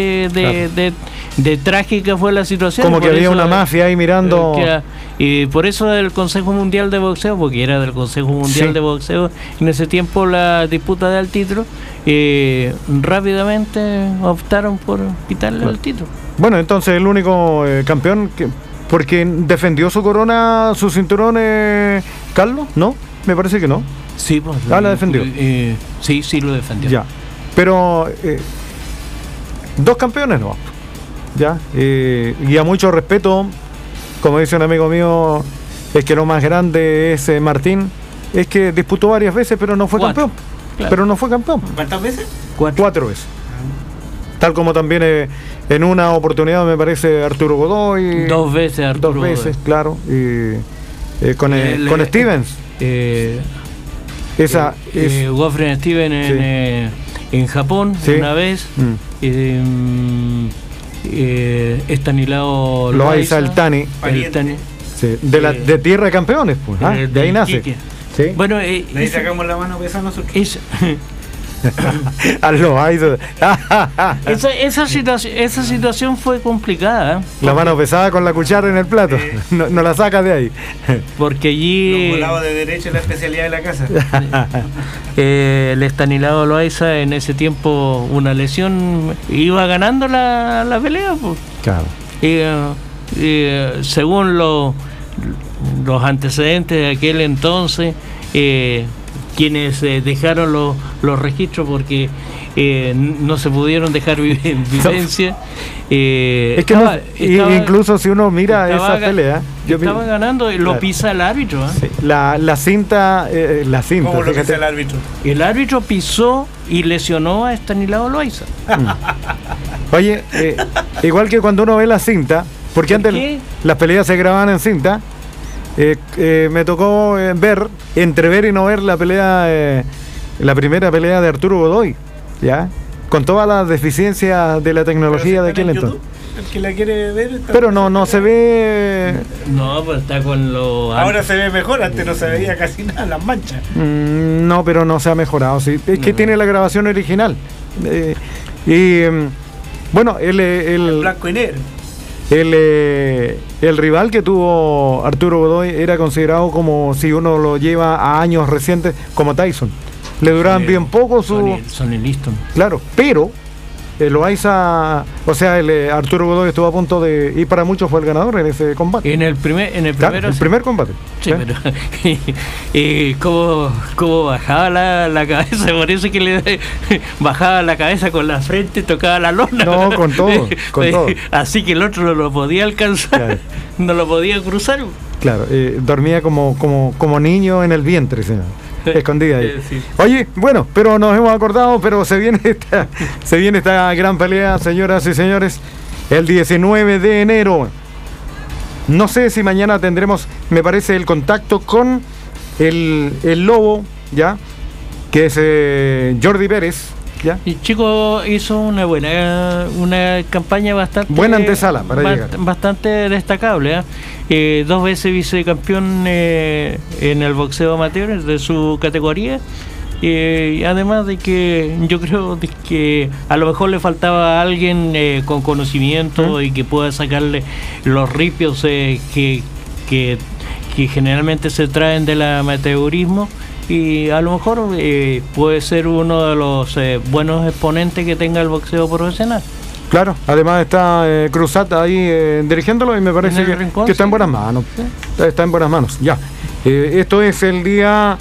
de trágica fue la situación. Como que Por había eso, una mafia ahí mirando... y por eso el Consejo Mundial de Boxeo, porque era del Consejo Mundial Sí. de Boxeo en ese tiempo la disputa del título, rápidamente optaron por quitarle el título. Bueno, entonces el único campeón porque defendió su corona, su cinturón, Carlos, ¿no? Me parece que no. Sí, pues, la defendió. Sí, lo defendió. Ya. Pero 2 campeones no. Ya. Y a mucho respeto, como dice un amigo mío, es que lo más grande es Martín, es que disputó varias veces, pero no fue 4, campeón. claro. Pero no fue campeón. ¿Cuántas veces? 4 veces. Tal como también en una oportunidad me parece Arturo Godoy. 2 veces Arturo 2 veces, Godoy. claro. Con Stevens. Esa es. Goffrey Steven en Japón, Sí. una vez. Estanislao Loaiza Altani. Sí, de Tierra de Campeones, pues. De ahí nace. Sí. Bueno, Le sacamos la mano pesada a nosotros. A Loaiza. esa situación fue complicada, La mano pesada con la cuchara en el plato. No la sacas de ahí. porque allí Los volados de derecho es la especialidad de la casa. el Estanislao Loaiza en ese tiempo una lesión, iba ganando la pelea, pues. Claro. según los antecedentes de aquel entonces, quienes dejaron los registros porque no se pudieron dejar vivencia. Es que incluso si uno mira esa pelea, estaba ganando y lo pisa el árbitro. Sí, la cinta. ¿Cómo lo pisa el árbitro? El árbitro pisó y lesionó a Estanislao Loaiza. Oye, igual que cuando uno ve la cinta, porque antes las peleas se grababan en cinta. Me tocó entrever y no ver la pelea, la primera pelea de Arturo Godoy, ¿ya? Con todas las deficiencias de la tecnología de aquel entonces. El que la quiere ver. Pero no se ve. No, pues está con lo. Ahora se ve mejor, antes no se veía casi nada, las manchas. No, pero no se ha mejorado. Sí. Es que tiene la grabación original. Bueno, el blanco y negro. El rival que tuvo Arturo Godoy era considerado como, si uno lo lleva a años recientes, como Tyson. Le duraban bien poco Sonny Liston. Claro, pero Loaiza, o sea, Arturo Godoy estuvo a punto de, y para muchos fue el ganador en ese combate. En el primer combate. Sí, pero cómo bajaba la cabeza, parece que bajaba la cabeza con la frente, tocaba la lona. No, con todo. Así que el otro no lo podía alcanzar, claro. No lo podía cruzar. Claro, dormía como niño en el vientre, señor. Escondida ahí. Sí. Oye, bueno, pero nos hemos acordado, pero se viene esta gran pelea, señoras y señores, el 19 de enero. No sé si mañana tendremos, me parece, el contacto con el Lobo, ¿ya? Que es Jordi Pérez, ¿ya? Y Chico hizo una campaña bastante buena antesala para llegar. Bastante destacable, ¿eh? 2 veces vicecampeón en el boxeo amateur de su categoría. Además de que yo creo de que a lo mejor le faltaba a alguien con conocimiento y que pueda sacarle los ripios que generalmente se traen del amateurismo, y a lo mejor puede ser uno de los buenos exponentes que tenga el boxeo profesional. Claro, además está Cruzat ahí dirigiéndolo y me parece que está en buenas manos. ¿Sí? Está en buenas manos, ya. Esto es el día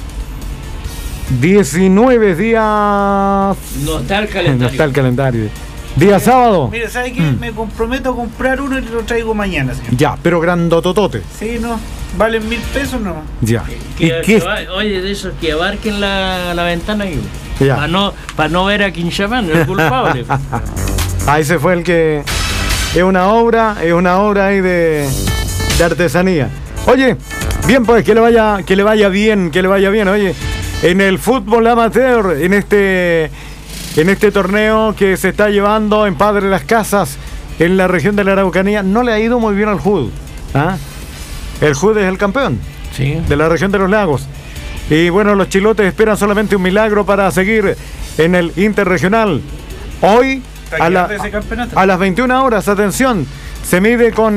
19, día... No está el calendario. No está el calendario. Día sábado. Mira, ¿sabes qué? Me comprometo a comprar uno y lo traigo mañana, señor. Ya, pero grandototote. Sí, no. ¿Valen 1.000 pesos no? Ya. Oye, de esos que abarquen la ventana ahí. Ya. Para no ver a Quinchaman, el culpable. Ahí se fue el que... Es una obra ahí de artesanía. Oye, bien pues, que le vaya bien. Oye, en el fútbol amateur, en este torneo que se está llevando en Padre Las Casas, en la región de la Araucanía, no le ha ido muy bien al JUD. ¿Ah? El JUD es el campeón, sí, de la región de los lagos. Y bueno, los chilotes esperan solamente un milagro para seguir en el interregional. Hoy, a las 21 horas, atención, se mide con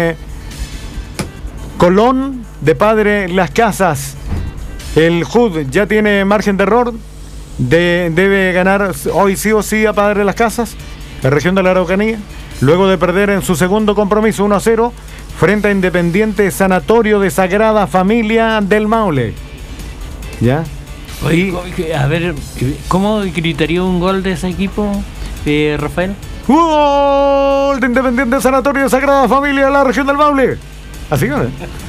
Colón de Padre Las Casas. El JUD ya tiene margen de error. Debe ganar hoy sí o sí a Padre Las Casas, la región de la Araucanía, luego de perder en su segundo compromiso 1-0 frente a Independiente Sanatorio de Sagrada Familia del Maule. ¿Ya? Oye, a ver, ¿cómo gritaría un gol de ese equipo, Rafael? ¡Gol de Independiente Sanatorio de Sagrada Familia de la región del Maule! Así que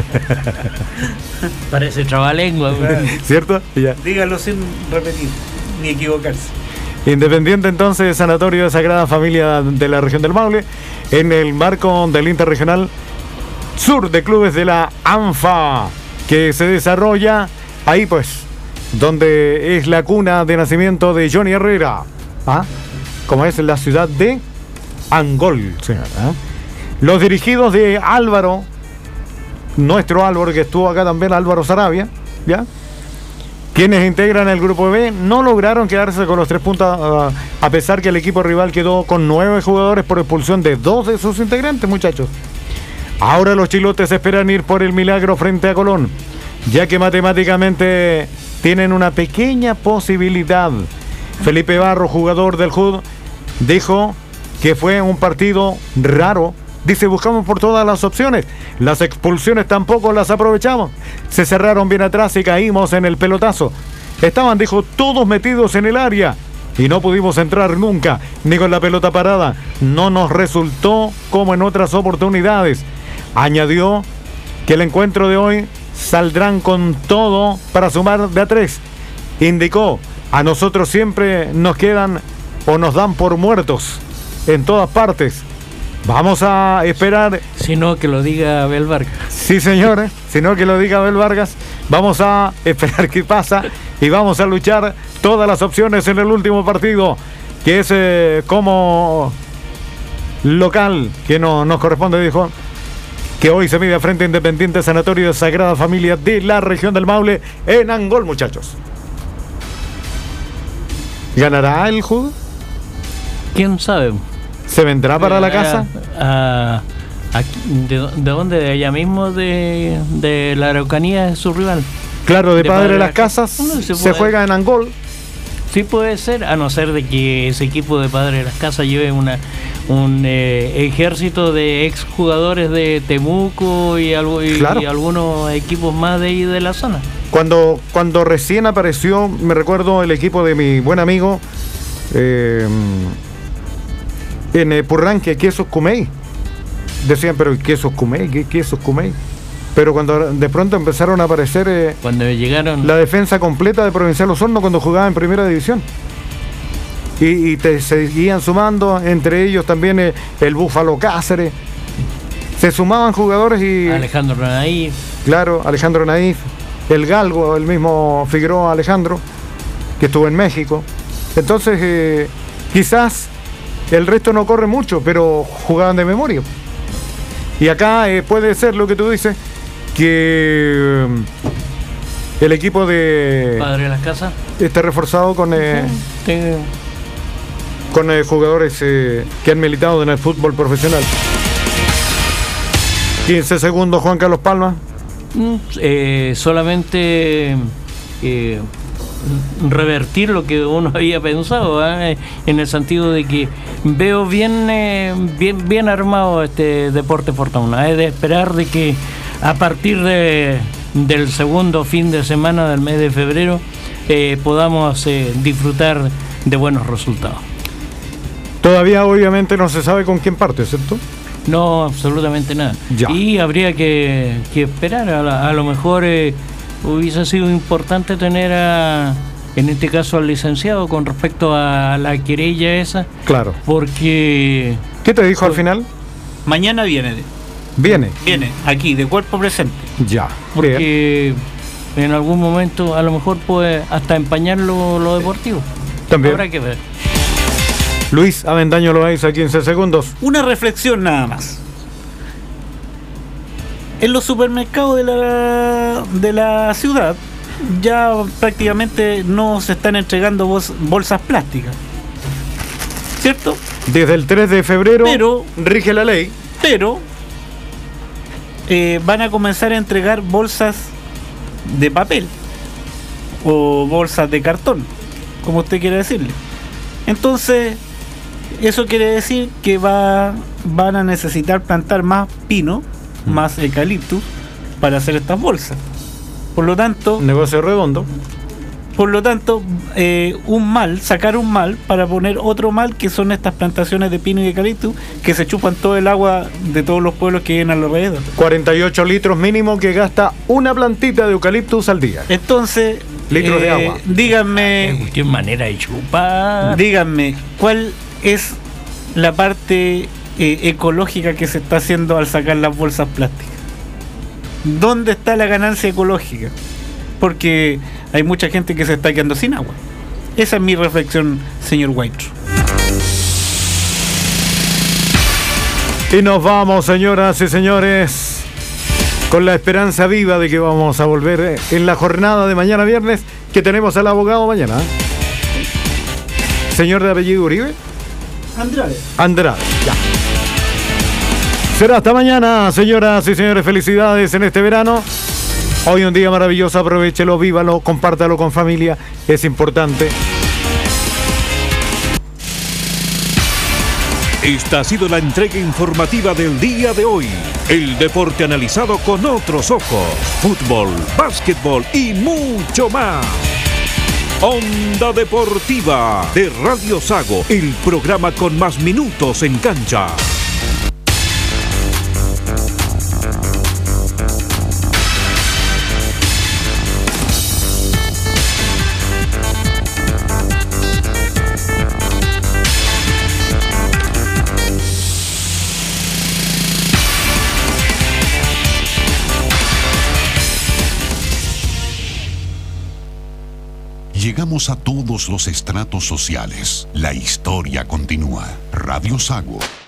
parece trabalengua, ¿cierto? Ya. Dígalo sin repetir ni equivocarse. Independiente entonces, Sanatorio de Sagrada Familia de la región del Maule, en el marco del Interregional Sur de Clubes de la ANFA, que se desarrolla ahí pues, donde es la cuna de nacimiento de Johnny Herrera, como es la ciudad de Angol, señora. Los dirigidos de Álvaro, nuestro Álvaro, que estuvo acá también, Álvaro Sarabia, ¿ya? Quienes integran el grupo B no lograron quedarse con los 3 puntos, a pesar que el equipo rival quedó con 9 jugadores por expulsión de 2 de sus integrantes, muchachos. Ahora los chilotes esperan ir por el milagro frente a Colón, ya que matemáticamente tienen una pequeña posibilidad. Felipe Barro, jugador del JUD, dijo que fue un partido raro, Dice, buscamos por todas las opciones. Las expulsiones tampoco las aprovechamos. Se cerraron bien atrás y caímos en el pelotazo. Estaban, dijo, todos metidos en el área y no pudimos entrar nunca, ni con la pelota parada. No nos resultó como en otras oportunidades. Añadió que el encuentro de hoy saldrán con todo para sumar de a 3. Indicó, a nosotros siempre nos quedan o nos dan por muertos en todas partes. Vamos a esperar. Si no, que lo diga Abel Vargas. Sí, señores, si no, que lo diga Abel Vargas. Vamos a esperar qué pasa y vamos a luchar todas las opciones en el último partido, que es como local, que no nos corresponde, dijo, que hoy se mide frente a Independiente Sanatorio de Sagrada Familia de la región del Maule en Angol, muchachos. ¿Ganará el jugo? ¿Quién sabe? ¿Se vendrá para la casa? ¿De dónde? De allá mismo, de la Araucanía, es su rival. Claro, de Padre de las Casas. Se juega en Angol. Sí puede ser, a no ser de que ese equipo de Padre de las Casas lleve un ejército de exjugadores de Temuco y algunos equipos más de ahí de la zona. Cuando recién apareció, me recuerdo el equipo de mi buen amigo en Purranque, Quesos Cumey. Decían, pero ¿Quesos Cumey? ¿Qué Quesos Cumey? Pero cuando de pronto empezaron a aparecer cuando llegaron la defensa completa de Provincial Osorno cuando jugaba en primera división. Y te seguían sumando, entre ellos también el Búfalo Cáceres. Se sumaban jugadores y... Alejandro Naif. Claro, Alejandro Naif. El Galgo, el mismo Figueroa Alejandro, que estuvo en México. Entonces, quizás el resto no corre mucho, pero jugaban de memoria. Y acá puede ser lo que tú dices, que el equipo de Padre de las Casas está reforzado con jugadores que han militado en el fútbol profesional. 15 segundos, Juan Carlos Palma. Solamente revertir lo que uno había pensado, en el sentido de que veo bien armado este Deporte Fortuna. Es de esperar de que a partir del segundo fin de semana del mes de febrero podamos disfrutar de buenos resultados. Todavía obviamente no se sabe con quién parte, ¿cierto? No, absolutamente nada. Ya. Y habría que esperar. A lo mejor hubiese sido importante tener en este caso al licenciado con respecto a la querella esa. Claro. Porque... ¿Qué te dijo al final? Mañana viene. Viene Aquí, de cuerpo presente. Ya. Porque en algún momento a lo mejor puede hasta empañar lo deportivo. También. Habrá que ver. Luis Avendaño Loaiza, 15 segundos. Una reflexión nada más. En los supermercados de la ciudad ya prácticamente no se están entregando bolsas plásticas, ¿cierto? Desde el 3 de febrero rige la ley. Pero van a comenzar a entregar bolsas de papel o bolsas de cartón, como usted quiera decirle. Entonces, eso quiere decir que van a necesitar plantar más pino, más eucaliptus para hacer estas bolsas. Por lo tanto, negocio redondo. Por lo tanto, sacar un mal para poner otro mal, que son estas plantaciones de pino y eucaliptus que se chupan todo el agua de todos los pueblos que vienen alrededor. 48 litros mínimo que gasta una plantita de eucaliptus al día. Entonces, litros de agua. Díganme, ¿Qué manera de chupar? Díganme, ¿cuál es la parte ecológica que se está haciendo al sacar las bolsas plásticas? ¿Dónde está la ganancia ecológica? Porque hay mucha gente que se está quedando sin agua. Esa es mi reflexión, señor White. Y nos vamos, señoras y señores, con la esperanza viva de que vamos a volver en la jornada de mañana viernes, que tenemos al abogado mañana. Señor de apellido Uribe. Andrade, ya. Será hasta mañana, señoras y señores. Felicidades en este verano. Hoy un día maravilloso, aprovéchelo, vívalo, compártalo con familia, es importante. Esta ha sido la entrega informativa del día de hoy. El deporte analizado con otros ojos. Fútbol, básquetbol y mucho más. Onda Deportiva de Radio Sago, el programa con más minutos en cancha. Llegamos a todos los estratos sociales. La historia continúa. Radio Sago.